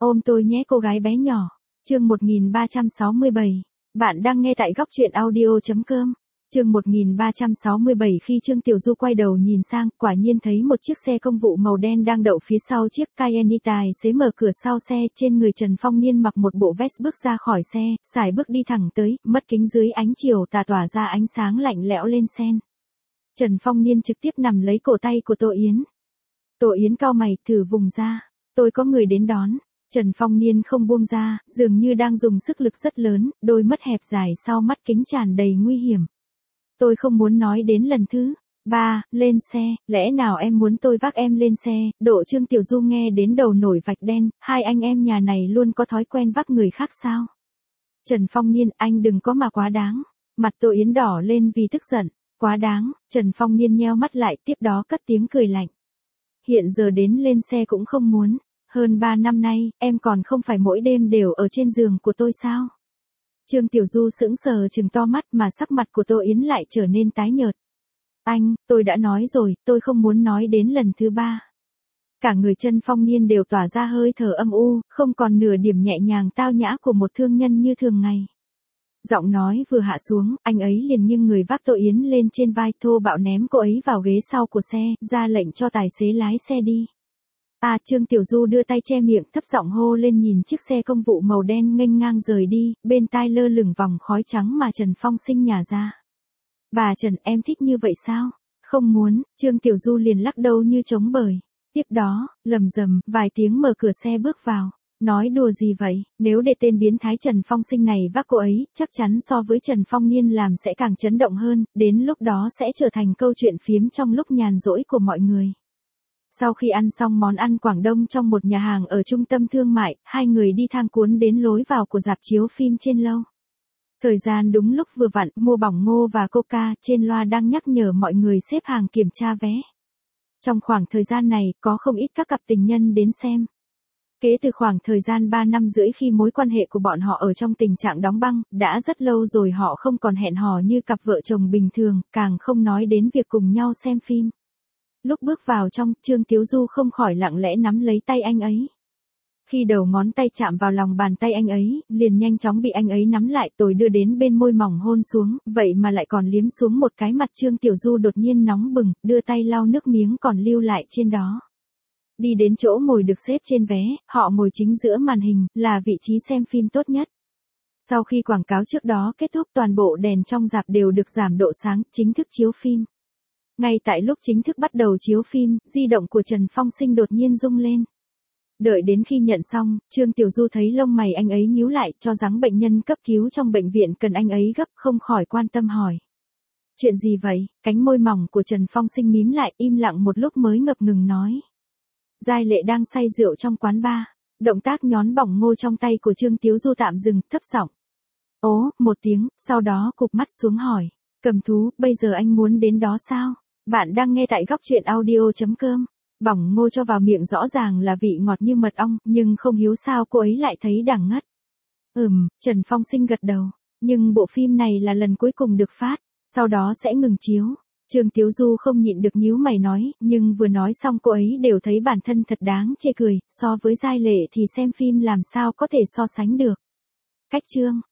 Ôm tôi nhé cô gái bé nhỏ. Chương 1367. Bạn đang nghe tại góc truyện audio.com. Chương 1367 khi Trương Tiểu Du quay đầu nhìn sang, quả nhiên thấy một chiếc xe công vụ màu đen đang đậu phía sau chiếc Cayenne, tài xế mở cửa sau xe, trên người Trần Phong Niên mặc một bộ vest bước ra khỏi xe, sải bước đi thẳng tới, mất kính dưới ánh chiều tà tỏa ra ánh sáng lạnh lẽo lên sen. Trần Phong Niên trực tiếp nằm lấy cổ tay của Tô Yến. Tô Yến cau mày, thử vùng ra. Tôi có người đến đón. Trần Phong Niên không buông ra, dường như đang dùng sức lực rất lớn, đôi mắt hẹp dài sau mắt kính tràn đầy nguy hiểm. Tôi không muốn nói đến lần thứ 3, lên xe, lẽ nào em muốn tôi vác em lên xe? Độ Trương Tiểu Du nghe đến đầu nổi vạch đen, hai anh em nhà này luôn có thói quen vác người khác sao? Trần Phong Niên, anh đừng có mà quá đáng. Mặt Tô Yến đỏ lên vì tức giận. Quá đáng. Trần Phong Niên nheo mắt lại, tiếp đó cất tiếng cười lạnh. Hiện giờ đến lên xe cũng không muốn. Hơn 3 năm nay, em còn không phải mỗi đêm đều ở trên giường của tôi sao? Trương Tiểu Du sững sờ trừng to mắt mà sắc mặt của Tô Yến lại trở nên tái nhợt. Anh, tôi đã nói rồi, tôi không muốn nói đến lần thứ 3. Cả người Trần Phong Niên đều tỏa ra hơi thở âm u, không còn nửa điểm nhẹ nhàng tao nhã của một thương nhân như thường ngày. Giọng nói vừa hạ xuống, anh ấy liền nghiêng người vác Tô Yến lên trên vai, thô bạo ném cô ấy vào ghế sau của xe, ra lệnh cho tài xế lái xe đi. Trương Tiểu Du đưa tay che miệng, thấp giọng hô lên nhìn chiếc xe công vụ màu đen nghênh ngang rời đi, bên tai lơ lửng vòng khói trắng mà Trần Phong Sinh nhả ra. Bà Trần, em thích như vậy sao? Không muốn. Trương Tiểu Du liền lắc đầu như trống bời. Tiếp đó, lầm rầm, vài tiếng mở cửa xe bước vào. Nói đùa gì vậy, nếu để tên biến thái Trần Phong Sinh này vác cô ấy, chắc chắn so với Trần Phong Niên làm sẽ càng chấn động hơn, đến lúc đó sẽ trở thành câu chuyện phiếm trong lúc nhàn rỗi của mọi người. Sau khi ăn xong món ăn Quảng Đông trong một nhà hàng ở trung tâm thương mại, hai người đi thang cuốn đến lối vào của rạp chiếu phim trên lâu. Thời gian đúng lúc vừa vặn, mua bỏng ngô và coca, trên loa đang nhắc nhở mọi người xếp hàng kiểm tra vé. Trong khoảng thời gian này, có không ít các cặp tình nhân đến xem. Kể từ khoảng thời gian 3 năm rưỡi khi mối quan hệ của bọn họ ở trong tình trạng đóng băng, đã rất lâu rồi họ không còn hẹn hò như cặp vợ chồng bình thường, càng không nói đến việc cùng nhau xem phim. Lúc bước vào trong, Trương Tiểu Du không khỏi lặng lẽ nắm lấy tay anh ấy. Khi đầu ngón tay chạm vào lòng bàn tay anh ấy, liền nhanh chóng bị anh ấy nắm lại, tôi đưa đến bên môi mỏng hôn xuống, vậy mà lại còn liếm xuống một cái. Mặt Trương Tiểu Du đột nhiên nóng bừng, đưa tay lau nước miếng còn lưu lại trên đó. Đi đến chỗ ngồi được xếp trên vé, họ ngồi chính giữa màn hình, là vị trí xem phim tốt nhất. Sau khi quảng cáo trước đó kết thúc, toàn bộ đèn trong rạp đều được giảm độ sáng, chính thức chiếu phim. Ngay tại lúc chính thức bắt đầu chiếu phim, di động của Trần Phong Sinh đột nhiên rung lên. Đợi đến khi nhận xong, Trương Tiểu Du thấy lông mày anh ấy nhíu lại, cho rằng bệnh nhân cấp cứu trong bệnh viện cần anh ấy gấp, không khỏi quan tâm hỏi. Chuyện gì vậy? Cánh môi mỏng của Trần Phong Sinh mím lại, im lặng một lúc mới ngập ngừng nói. Giai Lệ đang say rượu trong quán bar. Động tác nhón bỏng ngô trong tay của Trương Tiểu Du tạm dừng, thấp giọng. Ố, một tiếng, sau đó cụp mắt xuống hỏi. Cầm thú, bây giờ anh muốn đến đó sao? Bạn đang nghe tại góc truyện audio.com. Bỏng ngô cho vào miệng rõ ràng là vị ngọt như mật ong, nhưng không hiểu sao cô ấy lại thấy đắng ngắt. Trần Phong Sinh gật đầu. Nhưng bộ phim này là lần cuối cùng được phát, sau đó sẽ ngừng chiếu. Trương Tiểu Du không nhịn được nhíu mày nói, nhưng vừa nói xong cô ấy đều thấy bản thân thật đáng chê cười, so với Giai Lệ thì xem phim làm sao có thể so sánh được. Cách chương.